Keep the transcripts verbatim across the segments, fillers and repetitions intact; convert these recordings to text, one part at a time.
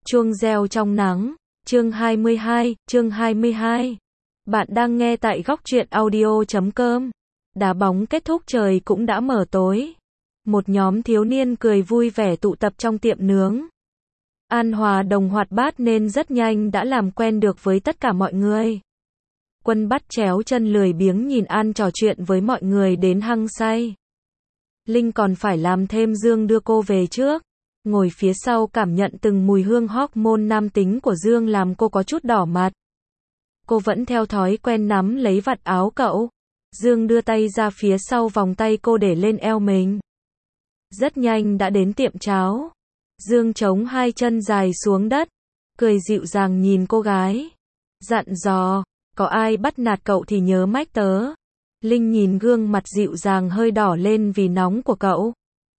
Chuông reo trong nắng, chương hai mươi hai, chương hai mươi hai. Bạn đang nghe tại góc truyện audio chấm com. Đá bóng kết thúc trời cũng đã mờ tối. Một nhóm thiếu niên cười vui vẻ tụ tập trong tiệm nướng. An Hòa Đồng hoạt bát nên rất nhanh đã làm quen được với tất cả mọi người. Quân bắt chéo chân lười biếng nhìn An trò chuyện với mọi người đến hăng say. Linh còn phải làm thêm Dương đưa cô về trước. Ngồi phía sau cảm nhận từng mùi hương hormone nam tính của Dương làm cô có chút đỏ mặt. Cô vẫn theo thói quen nắm lấy vạt áo cậu. Dương đưa tay ra phía sau vòng tay cô để lên eo mình. Rất nhanh đã đến tiệm cháo. Dương chống hai chân dài xuống đất, cười dịu dàng nhìn cô gái. Dặn dò, có ai bắt nạt cậu thì nhớ mách tớ. Linh nhìn gương mặt dịu dàng hơi đỏ lên vì nóng của cậu.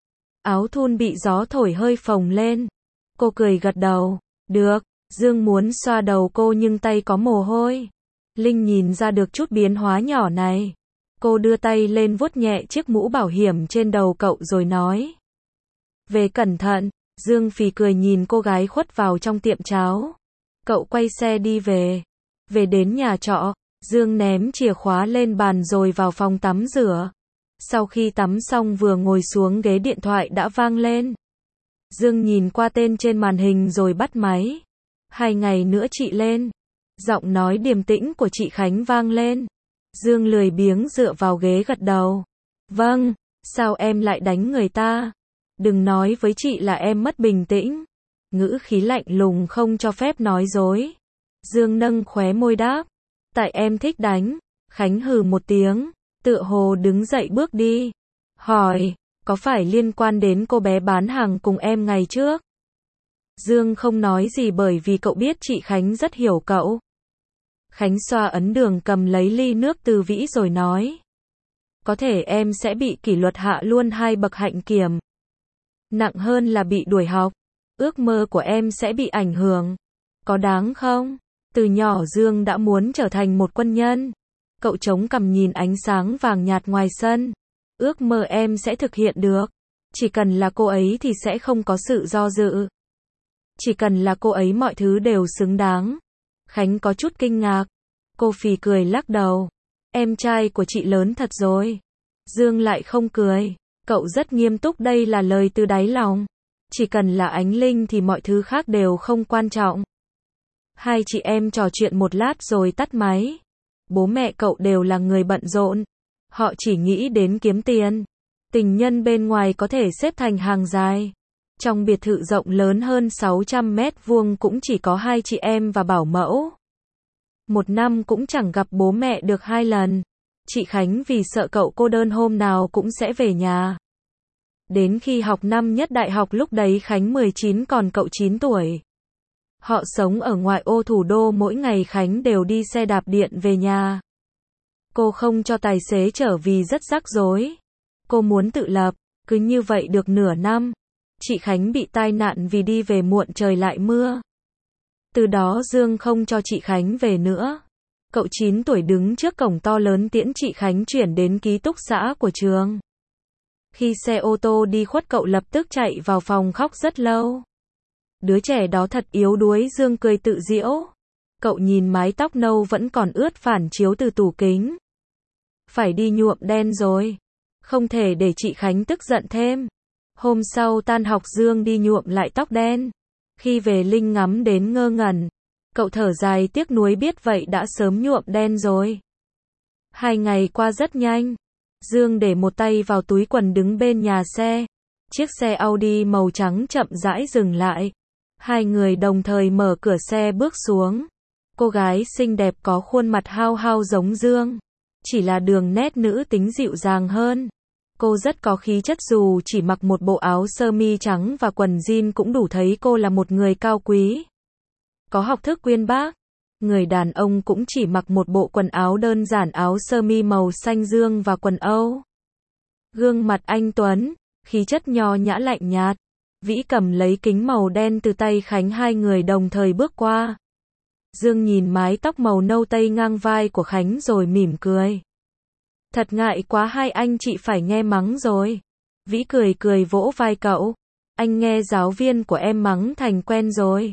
Áo thun bị gió thổi hơi phồng lên. Cô cười gật đầu. Được. Dương muốn xoa đầu cô nhưng tay có mồ hôi. Linh nhìn ra được chút biến hóa nhỏ này. Cô đưa tay lên vuốt nhẹ chiếc mũ bảo hiểm trên đầu cậu rồi nói. Về cẩn thận. Dương phì cười nhìn cô gái khuất vào trong tiệm cháo. Cậu quay xe đi về. Về đến nhà trọ, Dương ném chìa khóa lên bàn rồi vào phòng tắm rửa. Sau khi tắm xong vừa ngồi xuống ghế điện thoại đã vang lên. Dương nhìn qua tên trên màn hình rồi bắt máy. Hai ngày nữa chị lên. Giọng nói điềm tĩnh của chị Khánh vang lên. Dương lười biếng dựa vào ghế gật đầu. Vâng, sao em lại đánh người ta? Đừng nói với chị là em mất bình tĩnh. Ngữ khí lạnh lùng không cho phép nói dối. Dương nâng khóe môi đáp. Tại em thích đánh. Khánh hừ một tiếng. Tựa hồ đứng dậy bước đi. Hỏi, có phải liên quan đến cô bé bán hàng cùng em ngày trước? Dương không nói gì bởi vì cậu biết chị Khánh rất hiểu cậu. Khánh xoa ấn đường cầm lấy ly nước từ Vĩ rồi nói. Có thể em sẽ bị kỷ luật hạ luôn hai bậc hạnh kiểm. Nặng hơn là bị đuổi học. Ước mơ của em sẽ bị ảnh hưởng. Có đáng không? Từ nhỏ Dương đã muốn trở thành một quân nhân. Cậu chống cằm nhìn ánh sáng vàng nhạt ngoài sân. Ước mơ em sẽ thực hiện được. Chỉ cần là cô ấy thì sẽ không có sự do dự. Chỉ cần là cô ấy mọi thứ đều xứng đáng. Khánh có chút kinh ngạc. Cô phì cười lắc đầu. Em trai của chị lớn thật rồi. Dương lại không cười. Cậu rất nghiêm túc, đây là lời từ đáy lòng. Chỉ cần là Ánh Linh thì mọi thứ khác đều không quan trọng. Hai chị em trò chuyện một lát rồi tắt máy. Bố mẹ cậu đều là người bận rộn. Họ chỉ nghĩ đến kiếm tiền. Tình nhân bên ngoài có thể xếp thành hàng dài. Trong biệt thự rộng lớn hơn sáu trăm mét vuông cũng chỉ có hai chị em và bảo mẫu. Một năm cũng chẳng gặp bố mẹ được hai lần. Chị Khánh vì sợ cậu cô đơn hôm nào cũng sẽ về nhà. Đến khi học năm nhất đại học lúc đấy Khánh mười chín còn cậu chín tuổi. Họ sống ở ngoại ô thủ đô, mỗi ngày Khánh đều đi xe đạp điện về nhà. Cô không cho tài xế chở vì rất rắc rối. Cô muốn tự lập, cứ như vậy được nửa năm. Chị Khánh bị tai nạn vì đi về muộn trời lại mưa. Từ đó Dương không cho chị Khánh về nữa. Cậu chín tuổi đứng trước cổng to lớn tiễn chị Khánh chuyển đến ký túc xá của trường. Khi xe ô tô đi khuất cậu lập tức chạy vào phòng khóc rất lâu. Đứa trẻ đó thật yếu đuối, Dương cười tự giễu. Cậu nhìn mái tóc nâu vẫn còn ướt phản chiếu từ tủ kính. Phải đi nhuộm đen rồi. Không thể để chị Khánh tức giận thêm. Hôm sau tan học Dương đi nhuộm lại tóc đen. Khi về Linh ngắm đến ngơ ngẩn. Cậu thở dài tiếc nuối, biết vậy đã sớm nhuộm đen rồi. Hai ngày qua rất nhanh. Dương để một tay vào túi quần đứng bên nhà xe. Chiếc xe Audi màu trắng chậm rãi dừng lại. Hai người đồng thời mở cửa xe bước xuống. Cô gái xinh đẹp có khuôn mặt hao hao giống Dương. Chỉ là đường nét nữ tính dịu dàng hơn. Cô rất có khí chất, dù chỉ mặc một bộ áo sơ mi trắng và quần jean cũng đủ thấy cô là một người cao quý. Có học thức uyên bác. Người đàn ông cũng chỉ mặc một bộ quần áo đơn giản, áo sơ mi màu xanh dương và quần Âu. Gương mặt anh tuấn, khí chất nho nhã lạnh nhạt. Vĩ cầm lấy kính màu đen từ tay Khánh, hai người đồng thời bước qua. Dương nhìn mái tóc màu nâu tây ngang vai của Khánh rồi mỉm cười. Thật ngại quá, hai anh chị phải nghe mắng rồi. Vĩ cười cười vỗ vai cậu. Anh nghe giáo viên của em mắng thành quen rồi.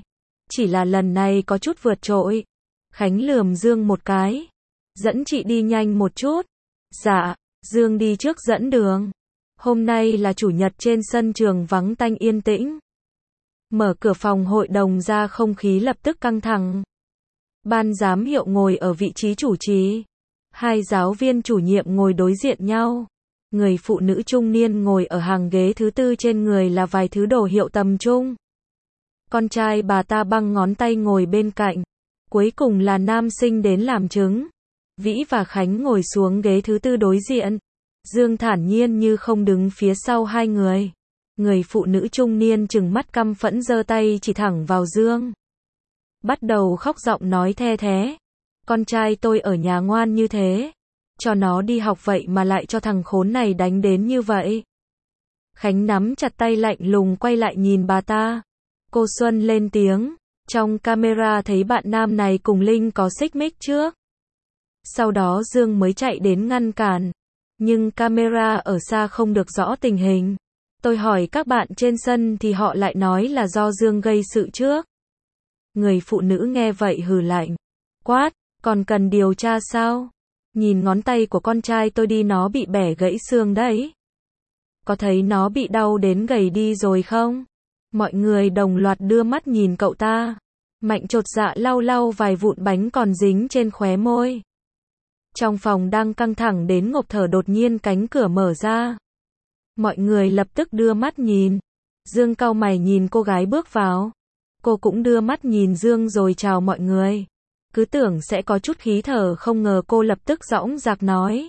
chỉ là lần này có chút vượt trội. Khánh lườm Dương một cái. Dẫn chị đi nhanh một chút. Dạ, Dương đi trước dẫn đường. Hôm nay là chủ nhật trên sân trường vắng tanh yên tĩnh. Mở cửa phòng hội đồng ra không khí lập tức căng thẳng. Ban giám hiệu ngồi ở vị trí chủ trì. Hai giáo viên chủ nhiệm ngồi đối diện nhau. Người phụ nữ trung niên ngồi ở hàng ghế thứ tư, trên người là vài thứ đồ hiệu tầm trung. Con trai bà ta băng ngón tay ngồi bên cạnh. Cuối cùng là nam sinh đến làm chứng. Vĩ và Khánh ngồi xuống ghế thứ tư đối diện. Dương thản nhiên như không đứng phía sau hai người. Người phụ nữ trung niên trừng mắt căm phẫn giơ tay chỉ thẳng vào Dương. Bắt đầu khóc giọng nói the thé. Con trai tôi ở nhà ngoan như thế. Cho nó đi học vậy mà lại cho thằng khốn này đánh đến như vậy. Khánh nắm chặt tay lạnh lùng quay lại nhìn bà ta. Cô Xuân lên tiếng. Trong camera thấy bạn nam này cùng Linh có xích mích trước. Sau đó Dương mới chạy đến ngăn cản. Nhưng camera ở xa không được rõ tình hình. Tôi hỏi các bạn trên sân thì họ lại nói là do Dương gây sự trước. Người phụ nữ nghe vậy hừ lạnh. Quát, còn cần điều tra sao? Nhìn ngón tay của con trai tôi đi, nó bị bẻ gãy xương đấy. Có thấy nó bị đau đến gầy đi rồi không? Mọi người đồng loạt đưa mắt nhìn cậu ta. Mạnh chột dạ lau lau vài vụn bánh còn dính trên khóe môi. Trong phòng đang căng thẳng đến ngộp thở, đột nhiên cánh cửa mở ra. Mọi người lập tức đưa mắt nhìn. Dương cau mày nhìn cô gái bước vào. Cô cũng đưa mắt nhìn Dương rồi chào mọi người. Cứ tưởng sẽ có chút khí thở, không ngờ cô lập tức dõng dạc nói.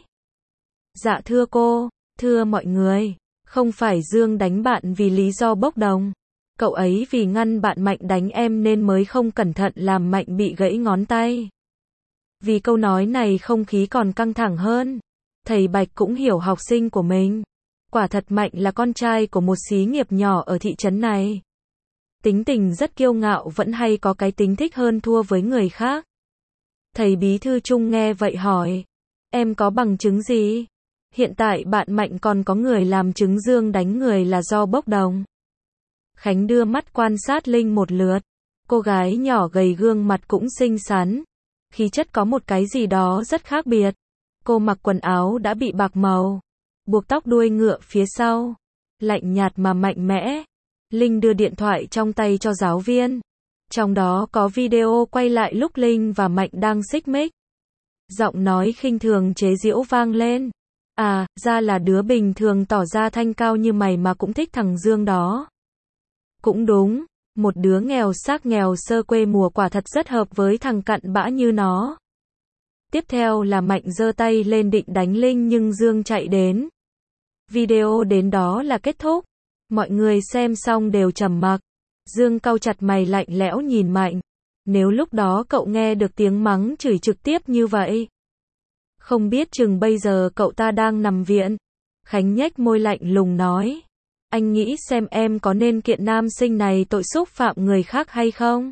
Dạ thưa cô, thưa mọi người, không phải Dương đánh bạn vì lý do bốc đồng. Cậu ấy vì ngăn bạn Mạnh đánh em nên mới không cẩn thận làm Mạnh bị gãy ngón tay. Vì câu nói này không khí còn căng thẳng hơn. Thầy Bạch cũng hiểu học sinh của mình. Quả thật Mạnh là con trai của một xí nghiệp nhỏ ở thị trấn này. Tính tình rất kiêu ngạo, vẫn hay có cái tính thích hơn thua với người khác. Thầy bí thư Trung nghe vậy hỏi. Em có bằng chứng gì? Hiện tại bạn Mạnh còn có người làm chứng Dương đánh người là do bốc đồng. Khánh đưa mắt quan sát Linh một lượt. Cô gái nhỏ gầy, gương mặt cũng xinh xắn. Khí chất có một cái gì đó rất khác biệt. Cô mặc quần áo đã bị bạc màu. Buộc tóc đuôi ngựa phía sau. Lạnh nhạt mà mạnh mẽ. Linh đưa điện thoại trong tay cho giáo viên. Trong đó có video quay lại lúc Linh và Mạnh đang xích mích. Giọng nói khinh thường chế giễu vang lên. À, ra là đứa bình thường tỏ ra thanh cao như mày mà cũng thích thằng Dương đó. Cũng đúng, một đứa nghèo xác nghèo sơ quê mùa quả thật rất hợp với thằng cặn bã như nó. Tiếp theo là Mạnh giơ tay lên định đánh Linh nhưng Dương chạy đến. Video đến đó là kết thúc. Mọi người xem xong đều trầm mặc. Dương cau chặt mày lạnh lẽo nhìn Mạnh. Nếu lúc đó cậu nghe được tiếng mắng chửi trực tiếp như vậy, không biết chừng bây giờ cậu ta đang nằm viện. Khánh nhếch môi lạnh lùng nói. Anh nghĩ xem em có nên kiện nam sinh này tội xúc phạm người khác hay không?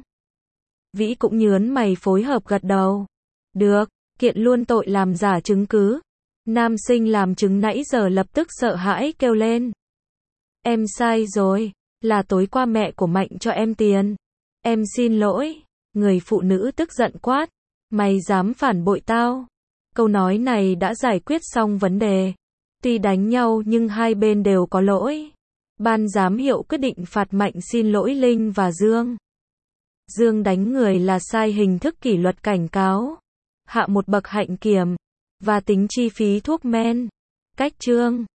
Vĩ cũng nhớn mày phối hợp gật đầu. Được, kiện luôn tội làm giả chứng cứ. Nam sinh làm chứng nãy giờ lập tức sợ hãi kêu lên. Em sai rồi, là tối qua mẹ của Mạnh cho em tiền. Em xin lỗi. Người phụ nữ tức giận quát. Mày dám phản bội tao? Câu nói này đã giải quyết xong vấn đề. Tuy đánh nhau nhưng hai bên đều có lỗi. Ban giám hiệu quyết định phạt Mạnh xin lỗi Linh và Dương. Dương đánh người là sai, hình thức kỷ luật cảnh cáo. Hạ một bậc hạnh kiểm. Và tính chi phí thuốc men. Cách chương